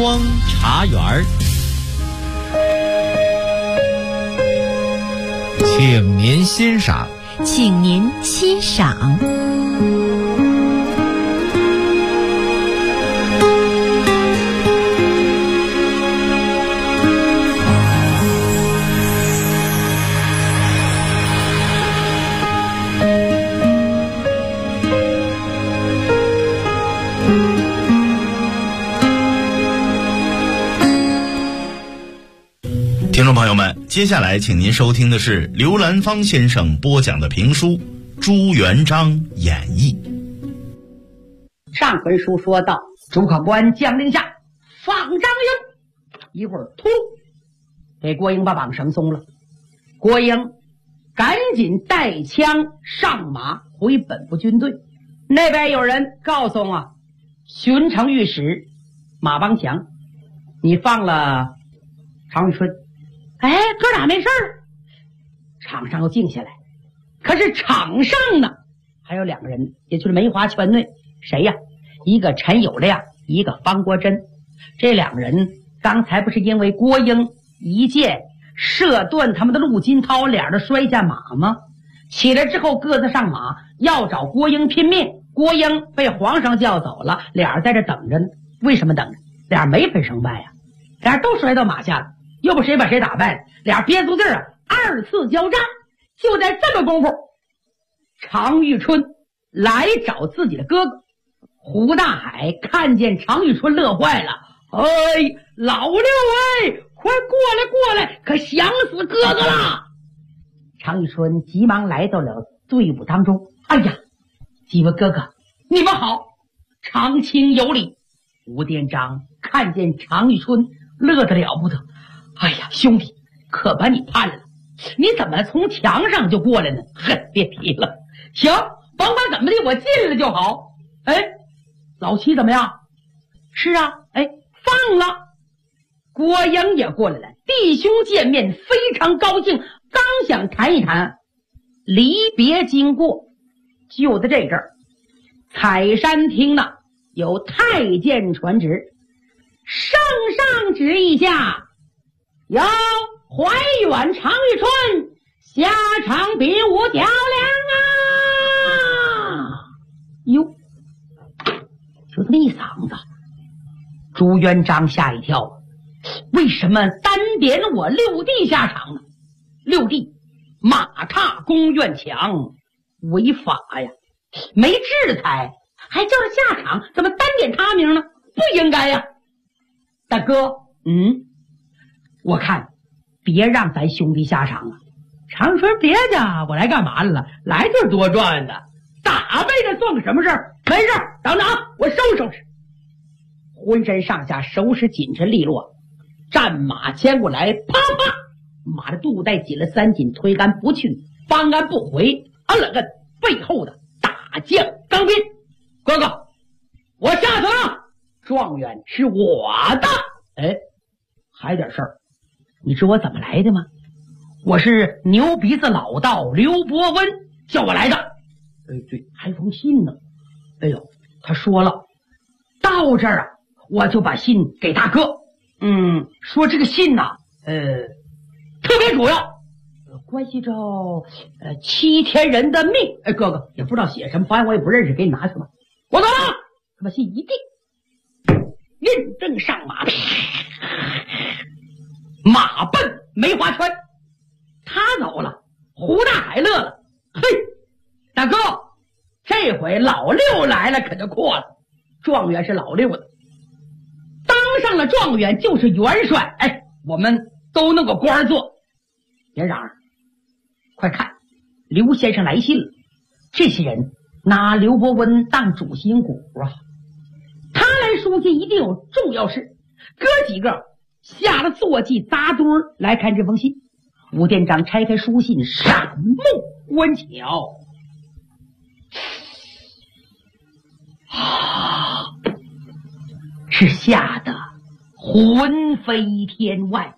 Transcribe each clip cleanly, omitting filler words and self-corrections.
光茶园儿，请您欣赏。 请您欣赏。 听众朋友们，接下来请您收听的是刘兰芳先生播讲的评书《朱元璋演义》。 上回书说到，主考官将令下放张英，一会儿突给郭英把绑绳松了。郭英赶紧带枪上马回本部军队。那边有人告诉巡城御史马邦强，你放了常遇春。哥俩没事儿，场上又静下来。可是场上呢，还有两个人，也就是梅花圈内，谁呀？一个陈友谅，一个方国珍。这两个人刚才不是因为郭英一箭射断他们的陆金涛，俩人摔下马吗？起来之后各自上马，要找郭英拼命。郭英被皇上叫走了，俩人在这等着呢。为什么等着？俩人没分胜败呀，俩人都摔到马下了。又不谁把谁打败了，俩憋足劲儿二次交战。就在这么功夫，常遇春来找自己的哥哥胡大海，看见常遇春乐坏了。老六快过来，可想死哥哥了。常遇春急忙来到了队伍当中。几位哥哥你们好，常情有理。吴殿章看见常遇春乐得了不得。兄弟，可把你判了，你怎么从墙上就过来呢？别提了。行，甭管怎么的，我进来就好。老七怎么样？是啊，放了。郭英也过来了，弟兄见面非常高兴，刚想谈一谈离别经过，就在这阵儿，采山厅呢有太监传旨，圣上旨意下，由怀远常遇春下场比武较量哟，就这么一嗓子，朱元璋吓一跳。为什么单点我六弟下场呢？六弟马踏宫院墙，违法呀，没制裁，还叫他下场，怎么单点他名呢？不应该呀。大哥，我看别让咱兄弟下场了。常说别的，我来干嘛了？来就是多赚的，打败他算个什么事儿？没事儿，等等我收拾收拾。浑身上下收拾紧身利落，战马牵过来，啪啪，马的肚带紧了3紧，推杆不去，方杆不回，摁了摁背后的大将刚斌。哥哥，我下去了，状元是我的。还点事儿，你知我怎么来的吗？我是牛鼻子老道刘伯温叫我来的。对，还封信呢。他说了，到这儿我就把信给大哥。说这个信特别主要，关系着7000人的命。哥哥也不知道写什么，反正我也不认识，给你拿去吧。我走了，把信一递，认证上马，马奔梅花圈。他走了，胡大海乐了。大哥，这回老六来了可就阔了。状元是老六的，当上了状元就是元帅。我们都弄个官做。别嚷嚷，快看，刘先生来信了。这些人拿刘伯温当主心骨他来书信一定有重要事。哥几个下了坐骑扎堆来看这封信。吴殿章拆开书信，闪目观瞧，是吓得魂飞天外。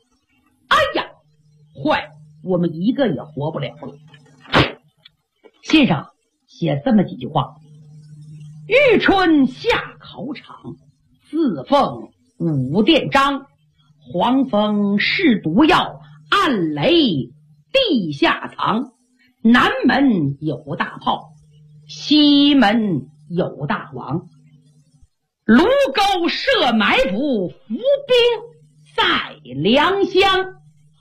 坏，我们一个也活不了了。信上写这么几句话：玉春下考场，自奉武殿章，黄蜂是毒药，暗雷地下藏。南门有大炮，西门有大王。卢沟设埋伏，伏兵在良乡。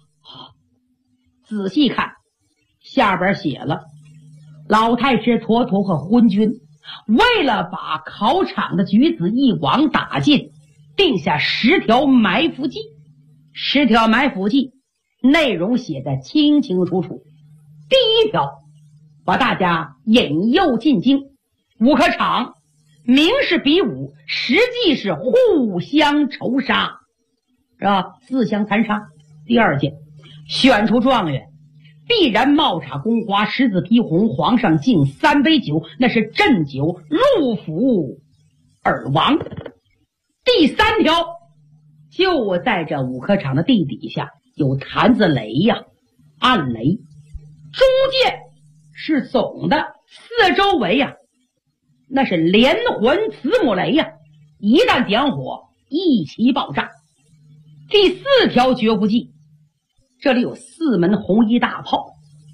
仔细看，下边写了，老太师坨坨和昏君为了把考场的举子一网打尽，定下10条埋伏计。10条埋伏计内容写得清清楚楚。第1条，把大家引诱进京，武科场明是比武，实际是互相仇杀，是吧？自相残杀。第2件，选出状元，必然冒插宫花，十子披红，皇上敬3杯酒，那是鸩酒，入府而亡。第3条，就在这武科场的地底下有坛子雷呀，暗雷，中间是总的，四周围呀，那是连环慈母雷呀，一旦点火，一起爆炸。第4条绝户计，这里有4门红衣大炮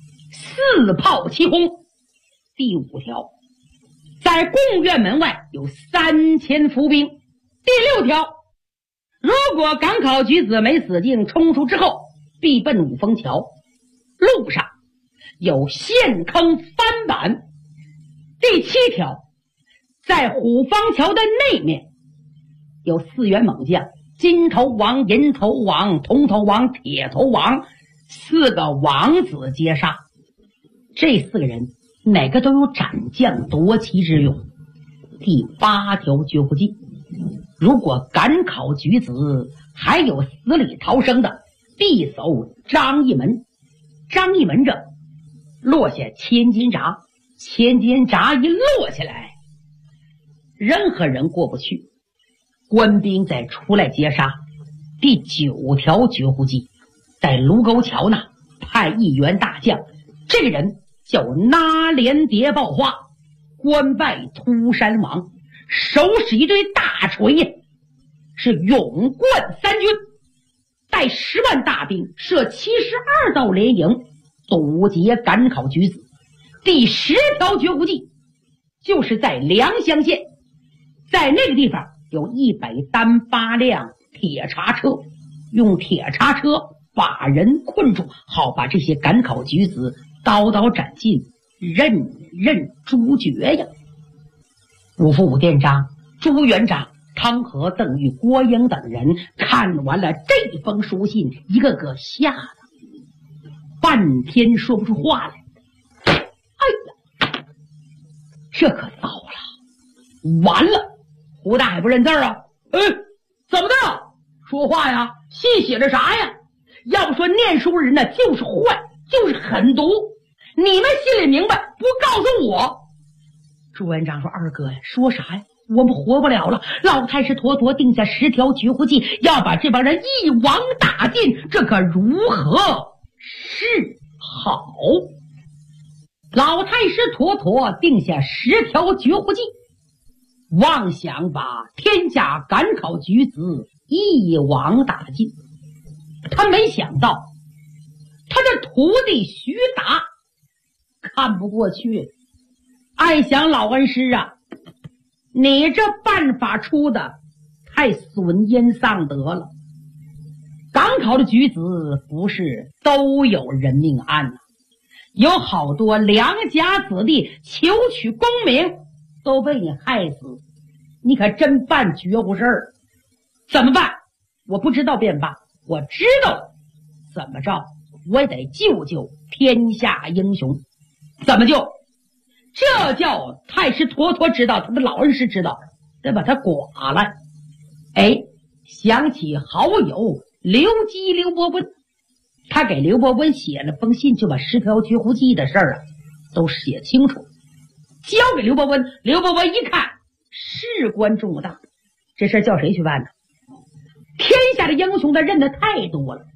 ，4炮齐轰。第5条，在贡院门外有3000伏兵。第6条，如果赶考举子没死境，冲出之后必奔五峰桥，路上有陷坑翻板。第7条，在虎方桥的内面有4员猛将，金头王、银头王、铜头王、铁头王，4个王子接杀。这4个人哪个都有斩将夺旗之勇。第8条绝户计，如果赶考举子还有死里逃生的，必守张义门。张义门这落下千斤闸，千斤闸一落下来，任何人过不去，官兵再出来截杀。第9条绝户计，在卢沟桥那派1员大将，这个人叫拿连谍报话，官拜秃山王，手使一对大锤呀，是勇冠3军，带10万大兵，设72道连营，堵截赶考举子。第10条绝户计，就是在良乡县，在那个地方有100单8辆铁叉车，用铁叉车把人困住，好把这些赶考举子刀刀斩尽，任任诛绝呀。五府武殿章、朱元璋、汤和、邓禹、郭英等人看完了这封书信，一个个吓得半天说不出话来。哎呀，这可糟了，完了！胡大海不认字啊？怎么的？说话呀！信写着啥呀？要说念书人呢，就是坏，就是狠毒。你们心里明白，不告诉我。朱元璋说：“二哥呀，说啥呀？我们活不了了。老太师坨坨定下10条绝户计，要把这帮人一网打尽，这可如何是好？”老太师坨坨定下10条绝户计，妄想把天下赶考举子一网打尽。他没想到他的徒弟徐达看不过去，暗想：老恩师啊，你这办法出的太损阴丧德了。赶考的举子不是都有人命案啊，有好多良家子弟求取功名都被你害死，你可真办绝户事儿。怎么办？我不知道便罢，我知道了，怎么着我也得救救天下英雄。怎么救？这叫太师坨坨知道，他的老恩师知道，得把他剐了。想起好友刘基刘伯温，他给刘伯温写了封信，就把10条绝户计的事儿都写清楚，交给刘伯温。刘伯温一看，事关重大，这事叫谁去办呢？天下的英雄他认得太多了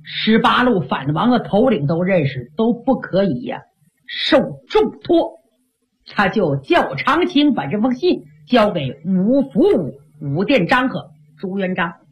，18路反王的头领都认识，都不可以受重托。他就叫长青把这封信交给五府武殿章和朱元璋。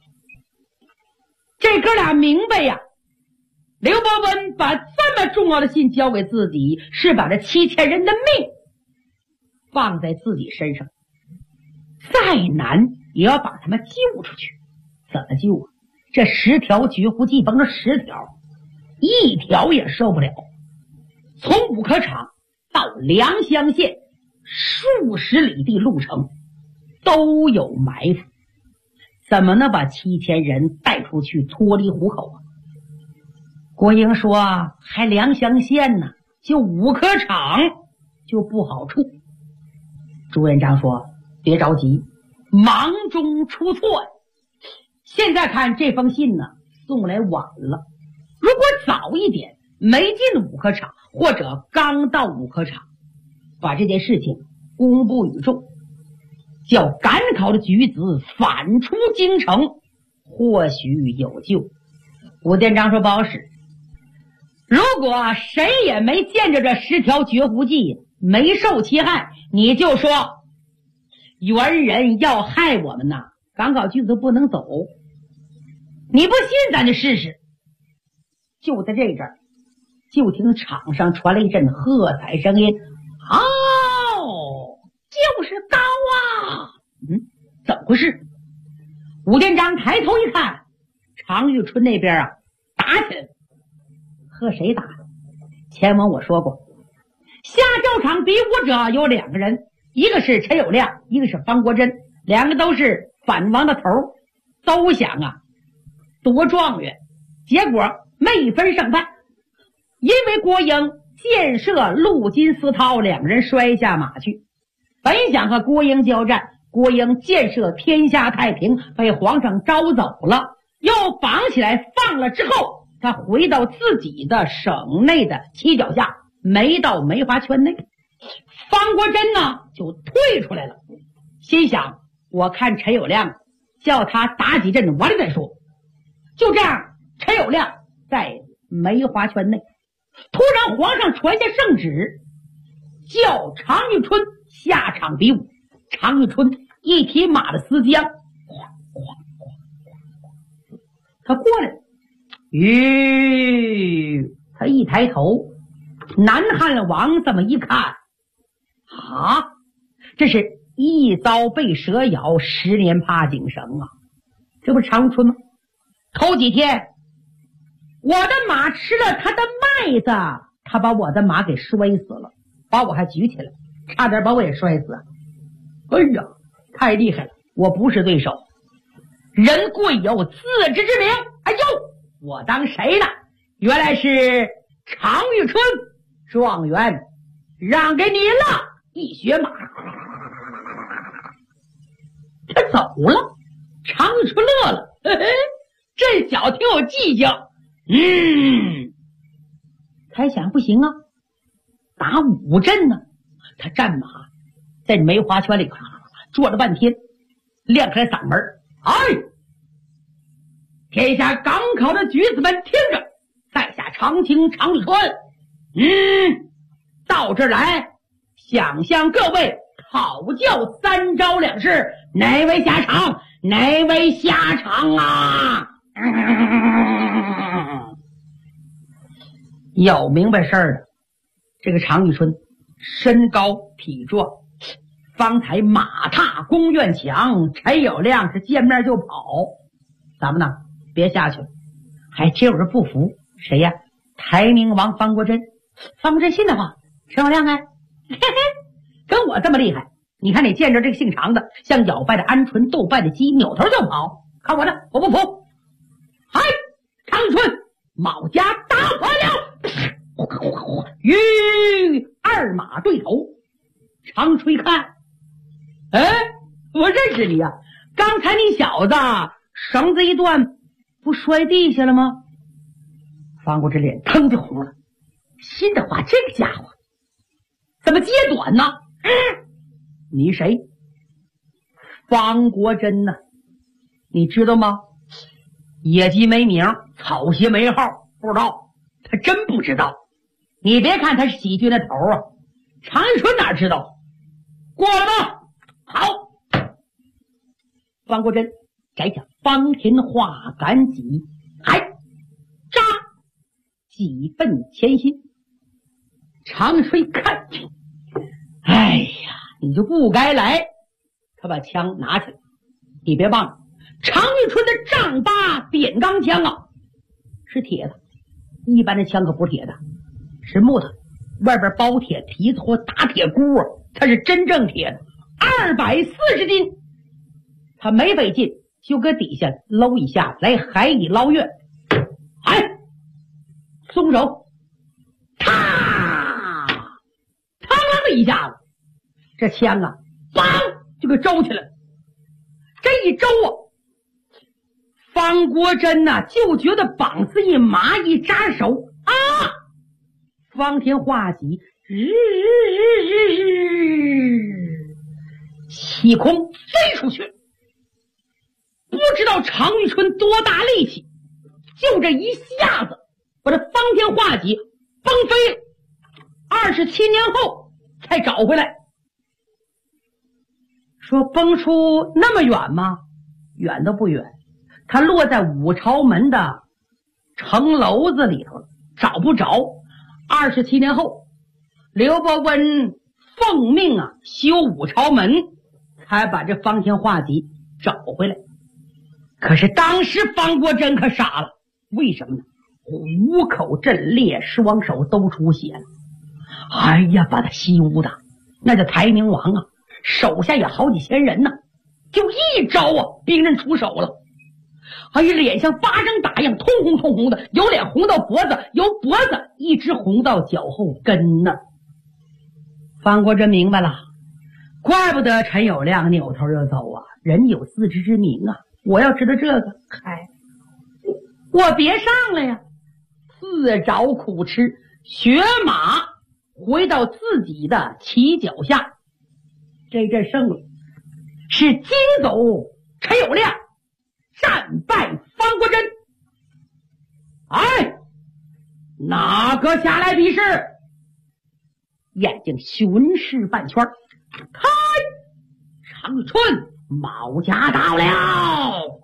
这哥俩明白呀，刘伯温把这么重要的信交给自己，是把这7000人的命放在自己身上，再难也要把他们救出去。怎么救啊？这10条绝户计，甭说10条，1条也受不了。从五科场到良乡县数十里地路程都有埋伏，怎么能把7000人带出去脱离虎口啊？郭英说还良乡县呢，就五科场就不好处。朱元璋说别着急，忙中出错呀。现在看这封信呢送来晚了，如果早一点没进五科场，或者刚到五科场，把这件事情公布于众，叫赶考的举子反出京城，或许有救。武殿章说不好使，如果谁也没见着这10条绝户计，没受其害，你就说元人要害我们呐，赶考举子不能走。你不信咱就试试。就在这阵儿，就听场上传来一阵喝彩声音，就是高啊！怎么回事？武殿章抬头一看，常遇春那边打起来了。和谁打？前文我说过，下教场比武者有2个人，一个是陈友谅，一个是方国珍，2个都是反王的头，都想夺状元，结果没分胜败。因为郭英箭射陆金、司涛2人摔下马去，本想和郭英交战，郭英箭射天下太平，被皇上招走了，又绑起来放了之后，他回到自己的省内的犄角下，没到梅花圈内。方国珍呢就退出来了，心想我看陈友谅叫他打几阵完了再说。就这样，陈友谅在梅花圈内，突然皇上传下圣旨，叫常遇春下场比武。常遇春一提马的丝缰，他过来了。他一抬头，南汉王这么一看，这是一遭被蛇咬，10年怕井绳啊！这不是常遇春吗？头几天我的马吃了他的麦子，他把我的马给摔死了，把我还举起来，差点把我也摔死。哎呀，太厉害了，我不是对手。人贵有自知之明。哎呦，我当谁呢？原来是常遇春状元，让给你了一血马。他走了，常遇春乐了，嘿嘿，这小子挺有计较。他想不行啊，打5阵呢。他战马在梅花圈里坐了半天，亮开嗓门，天下赶考的举子们听着，在下常青常遇春，到这儿来想向各位讨教3招2式，哪位下场？哪位下场啊？有明白事儿的，这个常遇春身高体壮，方才马踏宫院墙，陈友谅是见面就跑。咱们呢别下去了。还真有人不服，谁呀？台明王方国珍。方国珍信的话，陈友谅嘿嘿，跟我这么厉害，你看你见着这个姓常的，像咬败的鹌鹑，斗败的鸡，扭头就跑。看我的，我不服。常遇春卯家打坏了，2马对头。常吹看，我认识你呀，刚才你小子绳子一断，不摔地下了吗？方国珍脸腾就红了，心的话，这个家伙怎么接短呢？你谁？方国珍呢？你知道吗？野鸡没名，草鞋没号，不知道，他真不知道。你别看他是喜剧的头常遇春哪知道？过了吗？好。方国珍摘下方天画杆戟， 还扎几分前心。常吹看，哎呀，你就不该来。他把枪拿起来，你别忘了，常玉春的丈八点钢枪啊，是铁的，一般的枪可不是铁的，是木头，外边包铁皮子或打铁箍啊，它是真正铁的，240斤。他没费劲就搁底下搂一下，来海底捞月。哎，松手，啪，嘡啷的一下子，这枪啊，梆就给周起来了。这一周啊，方国珍呐，就觉得膀子一麻，一扎手啊，方天画戟起空飞出去。不知道常玉春多大力气，就这一下子把这方天画戟崩飞了，27年后才找回来。说崩出那么远吗？远都不远，它落在武朝门的城楼子里头了，找不着。27年后，刘伯温奉命啊修武朝门，才把这方天画戟找回来。可是当时方国珍可傻了，为什么呢？虎口震裂，双手都出血了。哎呀，把他羞的那叫台明王啊，手下有好几千人呢，就一招啊，兵刃出手了。哎呀，脸像发生打样，通红通红的，有脸红到脖子，由脖子一直红到脚后跟呢。方国珍明白了，怪不得陈友谅扭头就走啊，人有自知之明啊。我要知道这个，嗨，我别上了呀，自找苦吃，学马回到自己的旗脚下。这阵胜了，是金走陈友谅，战败方国珍。哎，哪个下来比试？眼睛巡视半圈，开，常玉春毛家到了。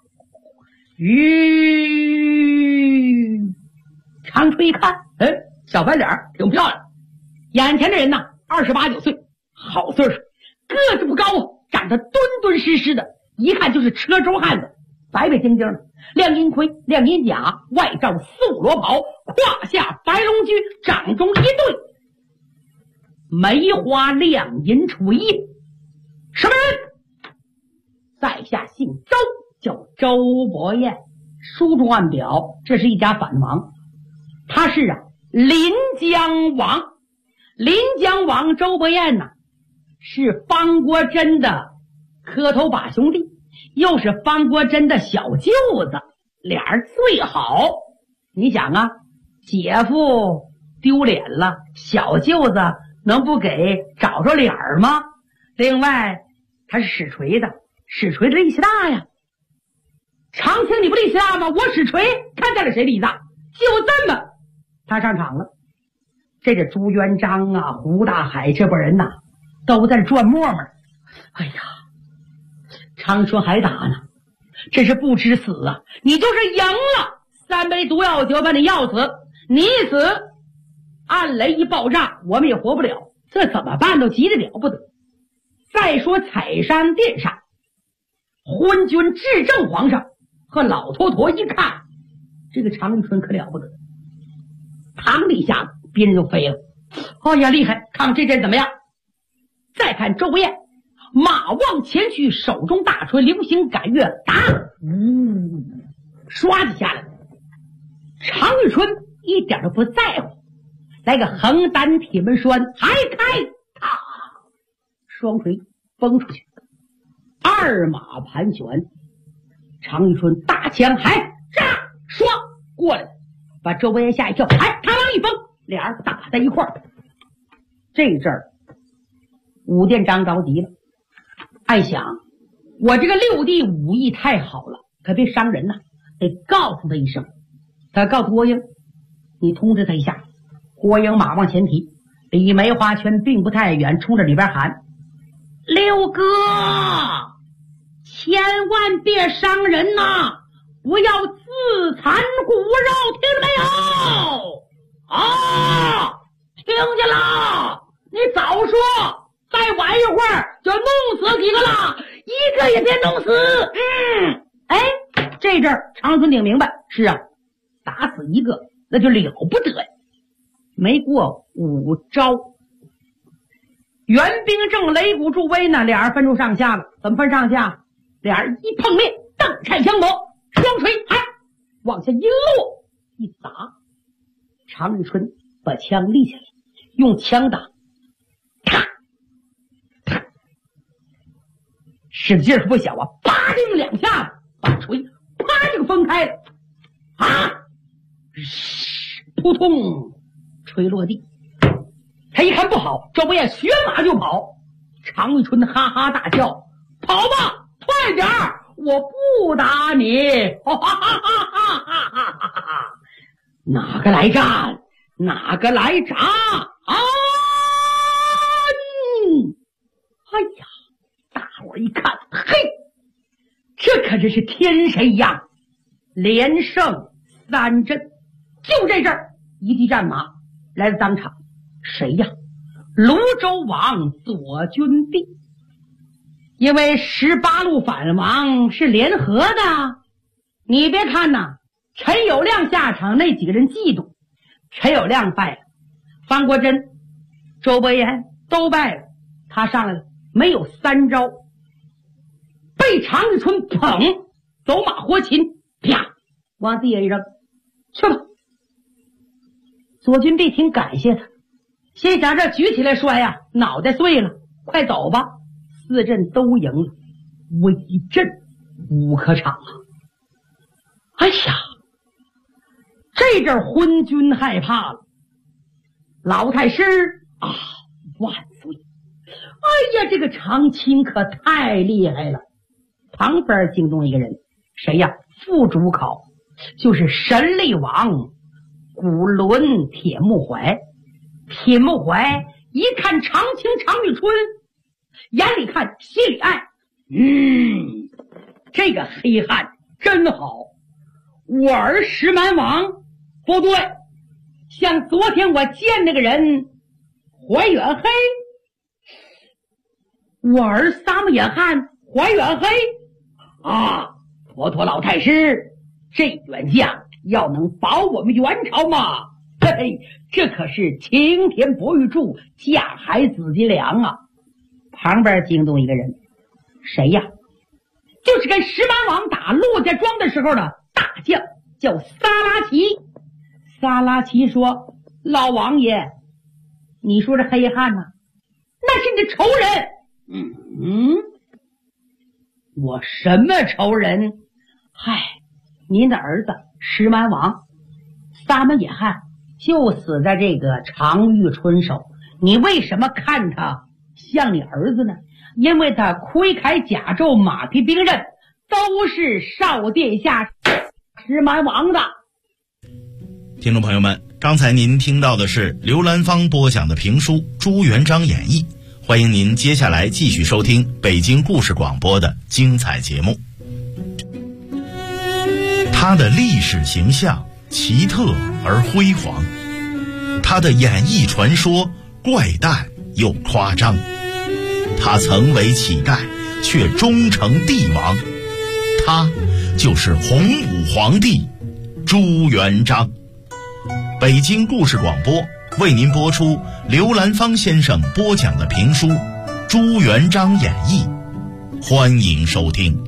常春一看，小白脸挺漂亮，眼前的人呐，28、9岁，好岁数，个子不高啊，长得敦敦实实的，一看就是车轴汉子，白白净净的，亮银盔，亮银甲，外罩4、5罗袍，胯下白龙驹，掌中一对梅花亮银锤。什么人？在下姓周，叫周伯彦，书中暗表这是一家反王。他是临江王，临江王周伯彦呐，是方国珍的磕头把兄弟，又是方国珍的小舅子，俩人最好。你想啊，姐夫丢脸了，小舅子能不给找着脸吗？另外他是使锤的，使锤的力气大呀。常青你不力气大吗？我使锤看见了谁力气大？就这么他上场了。这朱元璋啊，胡大海这拨人呐，都在这转磨磨。哎呀，常春还打呢，这是不知死啊！你就是赢了，3杯毒药酒把你药死，你一死，暗雷一爆炸，我们也活不了，这怎么办？都急得了不得。再说采山殿上，昏君至正皇上和老头陀一看，这个常玉春可了不得，嘡的一下子别人就飞了。哎呀，厉害！看看这阵怎么样？再看周伯彦，马望前去，手中大锤流星赶月，打，唰就下来了。常玉春一点都不在乎，来个横单铁门栓，还开，啪，双锤崩出去，二马盘旋。常玉春大枪还炸，唰过来了，把周伯彦吓一跳，还他啷一崩，俩人打在一块儿。这阵儿武殿章着急了，暗想我这个六弟武艺太好了，可别伤人呐，得告诉他一声。他告诉郭英，你通知他一下。郭英马往前提，离梅花圈并不太远，冲着里边喊：六哥，千万别伤人呐！ 不要自残骨肉，听着没有？啊，听见了？你早说，再晚一会儿就弄死几个了，一个也别弄死。哎，这阵儿长春挺明白，是啊，打死一个那就了不得呀。没过5招，袁兵正、擂鼓助威呢，俩人分出上下了。怎么分上下？俩人一碰面，蹬颤相搏，双锤往下一落一砸，常遇春把枪立起来，用枪打，啪啪，使劲可不小啊，啪的2下把锤啪就分开了，扑通，锤落地。他一看不好，周伯彦学马就跑。常遇春哈哈大笑：“跑吧，快点儿，我不打你！”哈哈哈哈哈哈！哪个来战？哪个来打？啊！哎呀，大伙一看，嘿，这可真是天神呀！连胜3阵。就这阵儿，一骑战马来到当场。谁呀？泸州王左军弼。因为18路反王是联合的，你别看呐，陈友谅下场，那几个人嫉妒。陈友谅败了，方国珍、周伯言都败了，他上来了，没有3招，被常遇春捧，走马活擒，啪，往地下一扔，去吧。左军弼挺感谢他，心想这举起来摔呀，脑袋碎了，快走吧。4阵都赢了，威震无可场啊！哎呀，这阵昏君害怕了，老太师啊，万岁！哎呀，这个常钦可太厉害了。旁边惊动一个人，谁呀？副主考，就是神力王古伦铁木怀。铁木怀一看常青常遇春，眼里看心里爱，这个黑汉真好。我儿石蛮王不对，像昨天我见那个人怀远黑，我儿撒木眼汉怀远黑啊！妥妥老太师，这员将要能保我们元朝嘛，嘿嘿，这可是晴天博玉柱，架海紫金梁啊！旁边惊动一个人，谁呀？就是跟石蛮王打陆家庄的时候的大将，叫撒拉齐。撒拉齐说：“老王爷，你说这黑汉呢，那是你的仇人。”我什么仇人？嗨，您的儿子石蛮王撒门野汉就死在这个常遇春手，你为什么看他像你儿子呢？因为他盔铠甲胄马匹兵刃都是少殿下石蛮王的。 听众朋友们，刚才您听到的是刘兰芳播讲的评书《朱元璋演义》，欢迎您接下来继续收听北京故事广播的精彩节目。他的历史形象奇特而辉煌，他的演绎传说怪诞又夸张，他曾为乞丐却终成帝王，他就是洪武皇帝朱元璋。北京故事广播为您播出刘兰芳先生播讲的评书《朱元璋演义》，欢迎收听。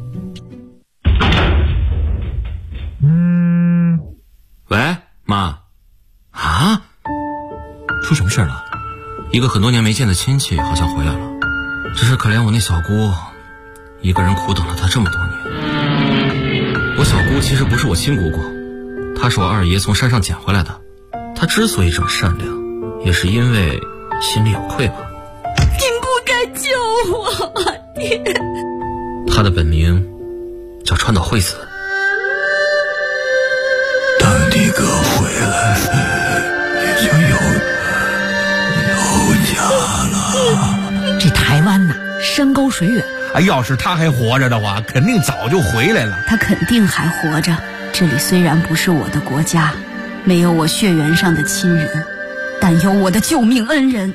喂，妈。啊？出什么事了？一个很多年没见的亲戚好像回来了，只是可怜我那小姑，一个人苦等了她这么多年。我小姑其实不是我亲姑姑，她是我二爷从山上捡回来的。她之所以这么善良，也是因为心里有愧吧。 您不该救我，爹。 她的本名叫川岛惠子。 等你哥回来，你就有家了。 这台湾呐，山高水远， 要是他还活着的话，肯定早就回来了。 他肯定还活着。这里虽然不是我的国家，没有我血缘上的亲人，但有我的救命恩人。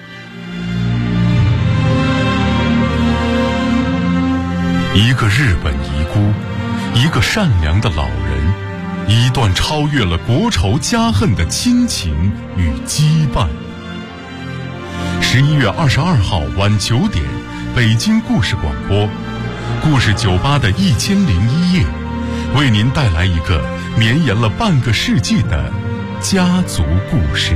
一个日本遗孤，一个善良的老人，一段超越了国仇家恨的亲情与羁绊。11月22号晚9点，北京故事广播，故事酒吧的1001夜，为您带来一个绵延了半个世纪的家族故事。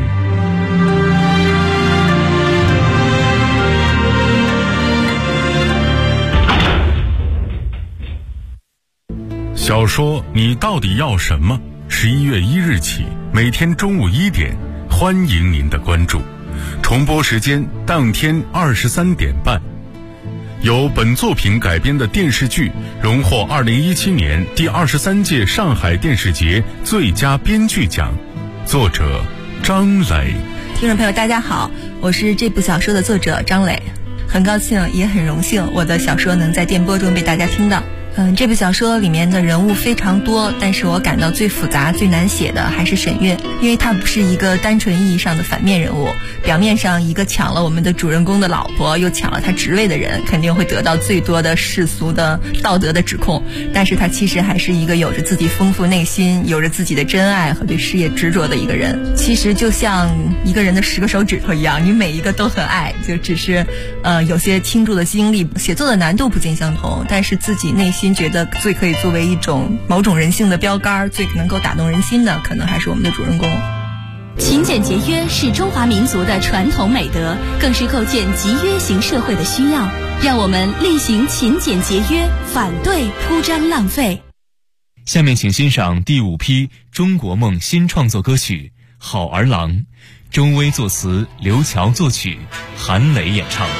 小说你到底要什么？11月1日起，每天中午1点，欢迎您的关注。重播时间当天23点半。由本作品改编的电视剧荣获2017年第23届上海电视节最佳编剧奖，作者张磊。 听众朋友大家好，我是这部小说的作者张磊，很高兴也很荣幸我的小说能在电波中被大家听到。这部小说里面的人物非常多，但是我感到最复杂最难写的还是沈月，因为她不是一个单纯意义上的反面人物。表面上一个抢了我们的主人公的老婆又抢了他职位的人，肯定会得到最多的世俗的道德的指控，但是他其实还是一个有着自己丰富内心，有着自己的真爱和对事业执着的一个人。其实就像一个人的10个手指头一样，你每一个都很爱，就只是有些倾注的精力，写作的难度不尽相同，但是自己内心觉得最可以作为一种某种人性的标杆，最能够打动人心的，可能还是我们的主人公。 勤俭节约是中华民族的传统美德，更是构建集约型社会的需要。让我们厉行勤俭节约，反对铺张浪费。 下面请欣赏第5批中国梦新创作歌曲《好儿郎》，周薇作词，刘乔作曲，韩磊演唱。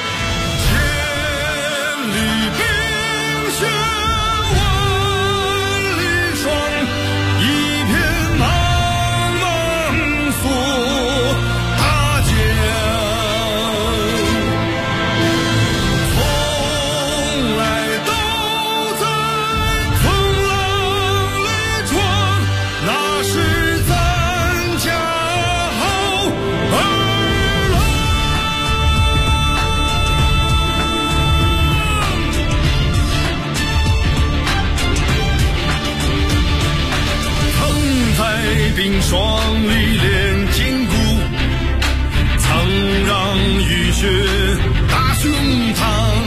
冰霜里练筋骨，曾让雨雪打胸膛，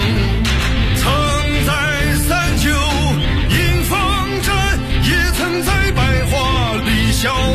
曾在三九迎风战，也曾在百花里笑